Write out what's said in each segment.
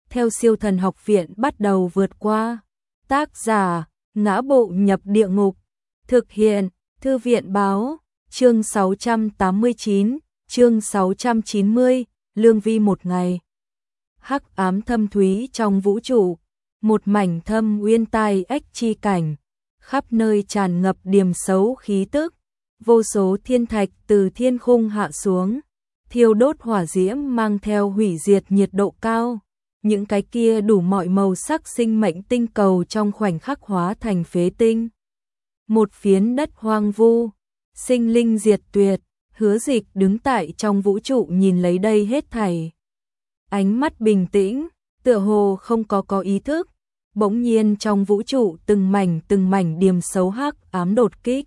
theo Siêu Thần Học Viện bắt đầu vượt qua. Tác giả: Ngã Bộ Nhập Địa Ngục. Thực hiện: Thư viện báo. Chương 689, chương 690, Lương Vi một ngày. Hắc ám thâm thúy trong vũ trụ, một mảnh thâm uyên tai ách chi cảnh, khắp nơi tràn ngập điềm xấu khí tức, vô số thiên thạch từ thiên khung hạ xuống, thiêu đốt hỏa diễm mang theo hủy diệt nhiệt độ cao. Những cái kia đủ mọi màu sắc sinh mệnh tinh cầu trong khoảnh khắc hóa thành phế tinh. Một phiến đất hoang vu, sinh linh diệt tuyệt. Hứa Dịch đứng tại trong vũ trụ nhìn lấy đây hết thảy. Ánh mắt bình tĩnh, tựa hồ không có ý thức. Bỗng nhiên trong vũ trụ từng mảnh điềm xấu hắc ám đột kích.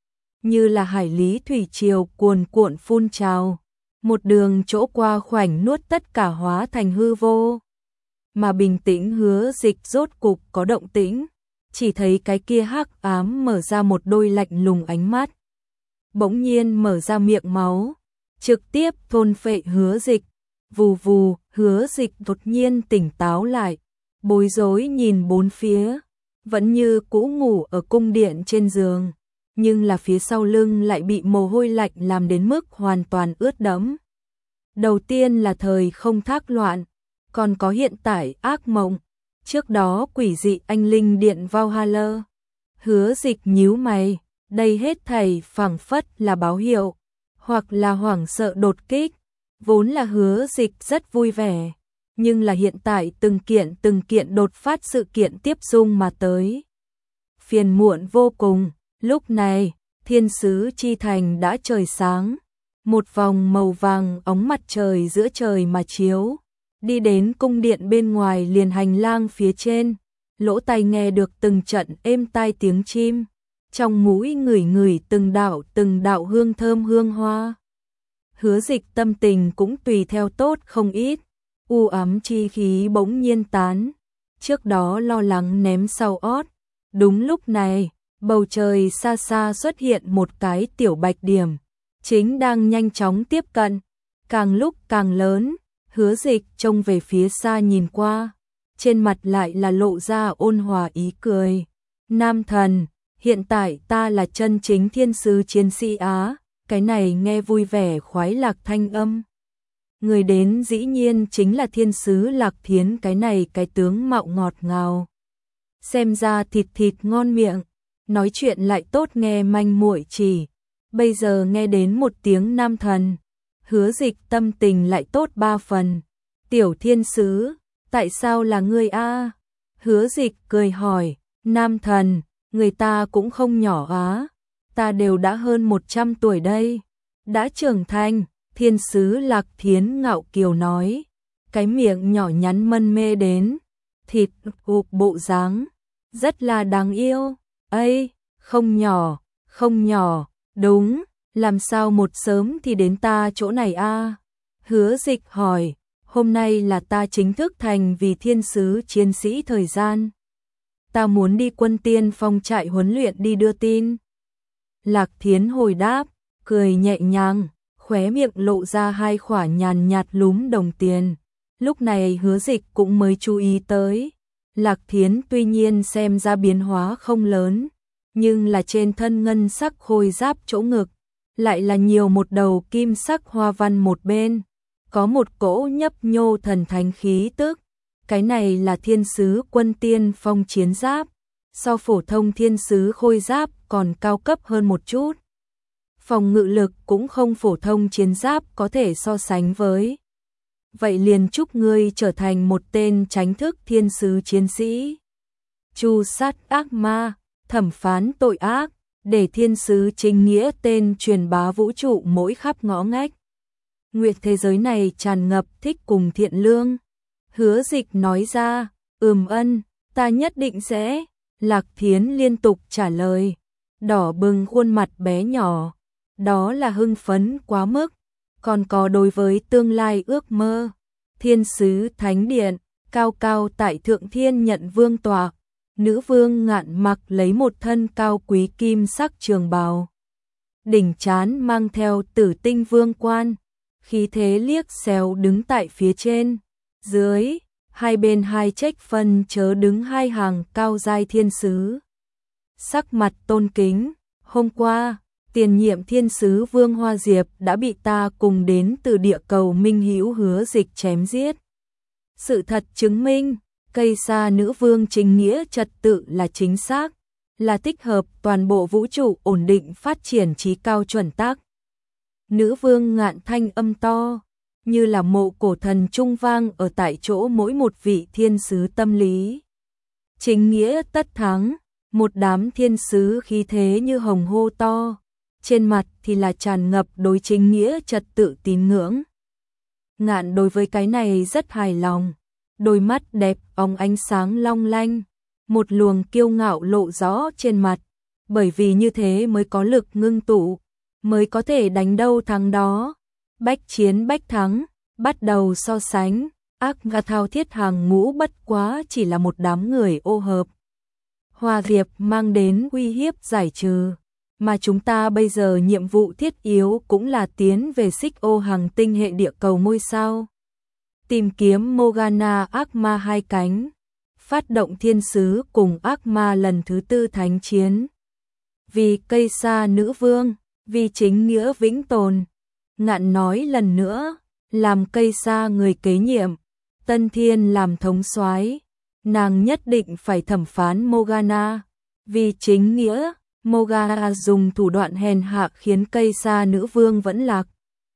Như là hải lý thủy triều cuồn cuộn phun trào. Một đường chỗ qua khoảnh nuốt tất cả hóa thành hư vô. Mà bình tĩnh Hứa Dịch rốt cục có động tĩnh. Chỉ thấy cái kia hắc ám mở ra một đôi lạnh lùng ánh mắt. Bỗng nhiên mở ra miệng máu, trực tiếp thôn phệ Hứa Dịch. Vù vù, Hứa Dịch đột nhiên tỉnh táo lại, bối rối nhìn bốn phía, vẫn như cũ ngủ ở cung điện trên giường, nhưng là phía sau lưng lại bị mồ hôi lạnh làm đến mức hoàn toàn ướt đẫm. Đầu tiên là thời không thác loạn, còn có hiện tại ác mộng, trước đó quỷ dị anh linh điện Valhalla. Hứa Dịch nhíu mày. Đây hết thảy phảng phất là báo hiệu, hoặc là hoảng sợ đột kích. Vốn là Hứa Dịch rất vui vẻ, nhưng là hiện tại từng kiện đột phát sự kiện tiếp dung mà tới. Phiền muộn vô cùng, lúc này, thiên sứ chi thành đã trời sáng, một vòng màu vàng óng mặt trời giữa trời mà chiếu, đi đến cung điện bên ngoài liền hành lang phía trên, lỗ tai nghe được từng trận êm tai tiếng chim. Trong mũi ngửi từng đạo hương thơm hương hoa. Hứa Dịch tâm tình cũng tùy theo tốt không ít, u ám chi khí bỗng nhiên tán, trước đó lo lắng ném sau ót. Đúng lúc này, bầu trời xa xa xuất hiện một cái tiểu bạch điểm, chính đang nhanh chóng tiếp cận, càng lúc càng lớn. Hứa Dịch trông về phía xa nhìn qua, trên mặt lại là lộ ra ôn hòa ý cười. Nam thần, hiện tại ta là chân chính thiên sứ chiến sĩ Á. Cái này nghe vui vẻ khoái lạc thanh âm. Người đến dĩ nhiên chính là thiên sứ Lạc Thiến, cái này cái tướng mạo ngọt ngào. Xem ra thịt ngon miệng, nói chuyện lại tốt nghe manh muội chỉ. Bây giờ nghe đến một tiếng nam thần, Hứa Dịch tâm tình lại tốt ba phần. Tiểu thiên sứ, tại sao là ngươi a? Hứa Dịch cười hỏi, nam thần, người ta cũng không nhỏ á, ta đều đã hơn 100 tuổi đây, đã trưởng thành. Thiên sứ Lạc Thiến ngạo kiều nói, cái miệng nhỏ nhắn mân mê đến, thịt ục bộ dáng, rất là đáng yêu. Ây, không nhỏ, đúng, làm sao một sớm thì đến ta chỗ này a? Hứa Dịch hỏi, hôm nay là ta chính thức thành vì thiên sứ chiến sĩ thời gian. Ta muốn đi quân tiên phong trại huấn luyện đi đưa tin. Lạc Thiến hồi đáp, cười nhẹ nhàng, khóe miệng lộ ra hai khỏa nhàn nhạt lúm đồng tiền. Lúc này Hứa Dịch cũng mới chú ý tới. Lạc Thiến tuy nhiên xem ra biến hóa không lớn, nhưng là trên thân ngân sắc khôi giáp chỗ ngực, lại là nhiều một đầu kim sắc hoa văn một bên, có một cỗ nhấp nhô thần thánh khí tức. Cái này là thiên sứ quân tiên phong chiến giáp, so phổ thông thiên sứ khôi giáp còn cao cấp hơn một chút. Phòng ngự lực cũng không phổ thông chiến giáp có thể so sánh với. Vậy liền chúc ngươi trở thành một tên tránh thức thiên sứ chiến sĩ. Tru sát ác ma, thẩm phán tội ác, để thiên sứ chính nghĩa tên truyền bá vũ trụ mỗi khắp ngõ ngách. Nguyệt thế giới này tràn ngập thích cùng thiện lương. Hứa Dịch nói ra, ân, ta nhất định sẽ. Lạc Thiến liên tục trả lời, đỏ bừng khuôn mặt bé nhỏ, đó là hưng phấn quá mức, còn có đối với tương lai ước mơ. Thiên sứ thánh điện, cao cao tại thượng thiên nhận vương tọa, nữ vương ngạn mặc lấy một thân cao quý kim sắc trường bào, đỉnh trán mang theo tử tinh vương quan, khí thế liếc xéo đứng tại phía trên. Dưới, hai bên hai trách phân chớ đứng hai hàng cao giai thiên sứ. Sắc mặt tôn kính, hôm qua, tiền nhiệm thiên sứ Vương Hoa Diệp đã bị ta cùng đến từ địa cầu Minh Hữu Hứa Dịch chém giết. Sự thật chứng minh, cây sa nữ vương chính nghĩa trật tự là chính xác, là thích hợp toàn bộ vũ trụ ổn định phát triển trí cao chuẩn tắc. Nữ vương ngạn thanh âm to, như là mộ cổ thần trung vang ở tại chỗ mỗi một vị thiên sứ tâm lý. Chính nghĩa tất thắng, một đám thiên sứ khí thế như hồng hô to, trên mặt thì là tràn ngập đối chính nghĩa trật tự tín ngưỡng. Ngạn đối với cái này rất hài lòng, đôi mắt đẹp óng ánh sáng long lanh, một luồng kiêu ngạo lộ rõ trên mặt, bởi vì như thế mới có lực ngưng tụ, mới có thể đánh đâu thắng đó. Bách chiến bách thắng, bắt đầu so sánh, ác ngạ thao thiết hàng ngũ bất quá chỉ là một đám người ô hợp. Hoa Diệp mang đến uy hiếp giải trừ, mà chúng ta bây giờ nhiệm vụ thiết yếu cũng là tiến về xích ô hành tinh hệ địa cầu ngôi sao. Tìm kiếm Morgana ác ma hai cánh, phát động thiên sứ cùng ác ma lần thứ 4 thánh chiến. Vì cây sa nữ vương, vì chính nghĩa vĩnh tồn. Ngạn nói lần nữa, làm cây sa người kế nhiệm, Tân Thiên làm thống soái, nàng nhất định phải thẩm phán Morgana. Vì chính nghĩa, Morgana dùng thủ đoạn hèn hạ khiến cây sa nữ vương vẫn lạc.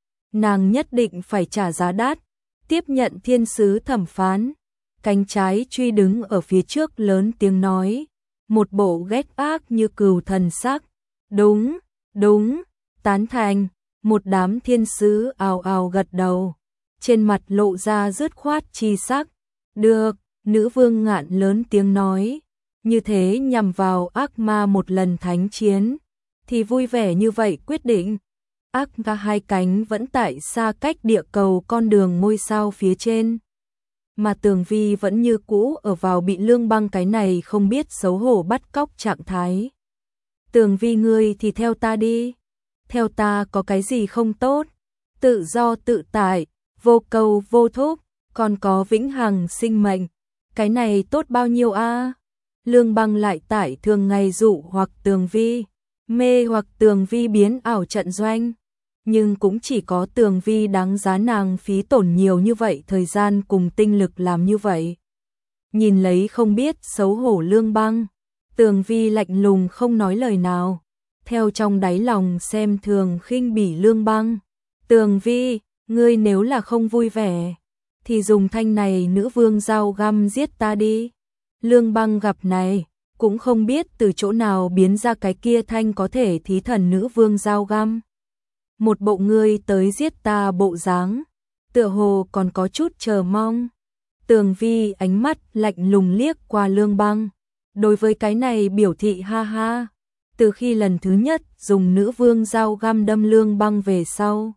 Nàng nhất định phải trả giá đắt, tiếp nhận thiên sứ thẩm phán. Cánh trái truy đứng ở phía trước lớn tiếng nói, một bộ ghét ác như cừu thần sắc. Đúng, đúng, tán thành. Một đám thiên sứ ào ào gật đầu, trên mặt lộ ra dứt khoát chi sắc. Được, nữ vương ngạn lớn tiếng nói, như thế nhằm vào ác ma một lần thánh chiến, thì vui vẻ như vậy quyết định. Ác ma hai cánh vẫn tại xa cách địa cầu con đường ngôi sao phía trên, mà Tường Vi vẫn như cũ ở vào bị Lương Băng cái này không biết xấu hổ bắt cóc trạng thái. Tường Vi ngươi thì theo ta đi. Theo ta có cái gì không tốt, tự do tự tại, vô cầu vô thúc, còn có vĩnh hằng sinh mệnh, cái này tốt bao nhiêu a? Lương Băng lại tải thường ngày dụ hoặc Tường Vi, mê hoặc Tường Vi biến ảo trận doanh, nhưng cũng chỉ có Tường Vi đáng giá nàng phí tổn nhiều như vậy thời gian cùng tinh lực làm như vậy. Nhìn lấy không biết xấu hổ Lương Băng, Tường Vi lạnh lùng không nói lời nào. Theo trong đáy lòng xem thường khinh bỉ Lương Băng. Tường Vi, ngươi nếu là không vui vẻ, thì dùng thanh này nữ vương dao găm giết ta đi. Lương Băng gặp này, cũng không biết từ chỗ nào biến ra cái kia thanh có thể thí thần nữ vương dao găm. Một bộ ngươi tới giết ta bộ dáng, tựa hồ còn có chút chờ mong. Tường Vi ánh mắt lạnh lùng liếc qua Lương Băng, đối với cái này biểu thị ha ha. Từ khi lần thứ nhất dùng nữ vương dao găm đâm Lương Băng về sau,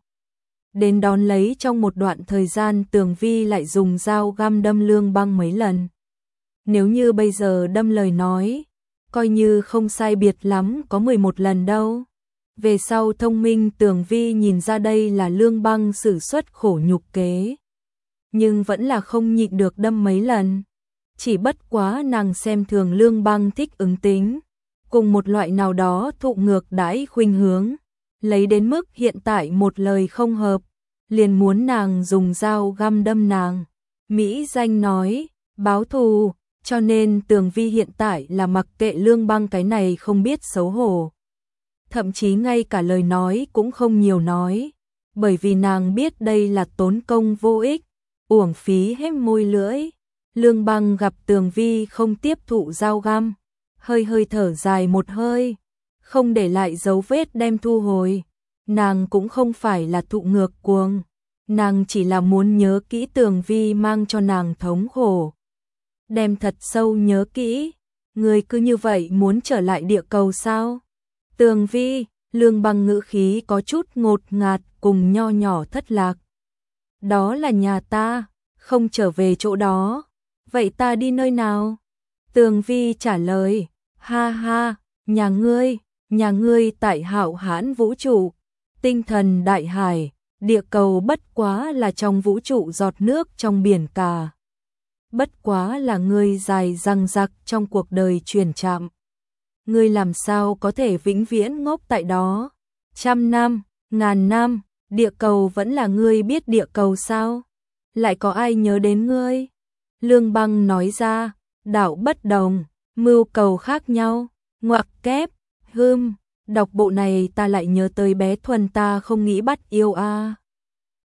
đến đón lấy trong một đoạn thời gian Tường Vi lại dùng dao găm đâm Lương Băng mấy lần. Nếu như bây giờ đâm lời nói, coi như không sai biệt lắm có 11 lần đâu. Về sau thông minh Tường Vi nhìn ra đây là Lương Băng sử xuất khổ nhục kế, nhưng vẫn là không nhịn được đâm mấy lần. Chỉ bất quá nàng xem thường Lương Băng thích ứng tính, cùng một loại nào đó thụ ngược đãi khuynh hướng, lấy đến mức hiện tại một lời không hợp, liền muốn nàng dùng dao găm đâm nàng. Mỹ danh nói, báo thù, cho nên Tường Vi hiện tại là mặc kệ Lương Băng cái này không biết xấu hổ. Thậm chí ngay cả lời nói cũng không nhiều nói, bởi vì nàng biết đây là tốn công vô ích, uổng phí hết môi lưỡi. Lương Băng gặp Tường Vi không tiếp thụ dao găm, hơi hơi thở dài một hơi, không để lại dấu vết đem thu hồi. Nàng cũng không phải là thụ ngược cuồng, nàng chỉ là muốn nhớ kỹ Tường Vi mang cho nàng thống khổ. Đem thật sâu nhớ kỹ, người cứ như vậy muốn trở lại địa cầu sao? Tường Vi, Lương Băng ngữ khí có chút ngột ngạt cùng nho nhỏ thất lạc. Đó là nhà ta, không trở về chỗ đó. Vậy ta đi nơi nào? Tường Vi trả lời, ha ha, nhà ngươi tại hạo hãn vũ trụ, tinh thần đại hải, địa cầu bất quá là trong vũ trụ giọt nước trong biển cả. bất quá là ngươi dài dằng dặc trong cuộc đời chuyển chạm. Ngươi làm sao có thể vĩnh viễn ngốc tại đó? 100 năm, ngàn năm, địa cầu vẫn là ngươi biết địa cầu sao? Lại có ai nhớ đến ngươi? Lương Băng nói ra, đạo bất đồng, mưu cầu khác nhau, ngoặc kép, đọc bộ này ta lại nhớ tới bé Thuần ta không nghĩ bắt yêu a.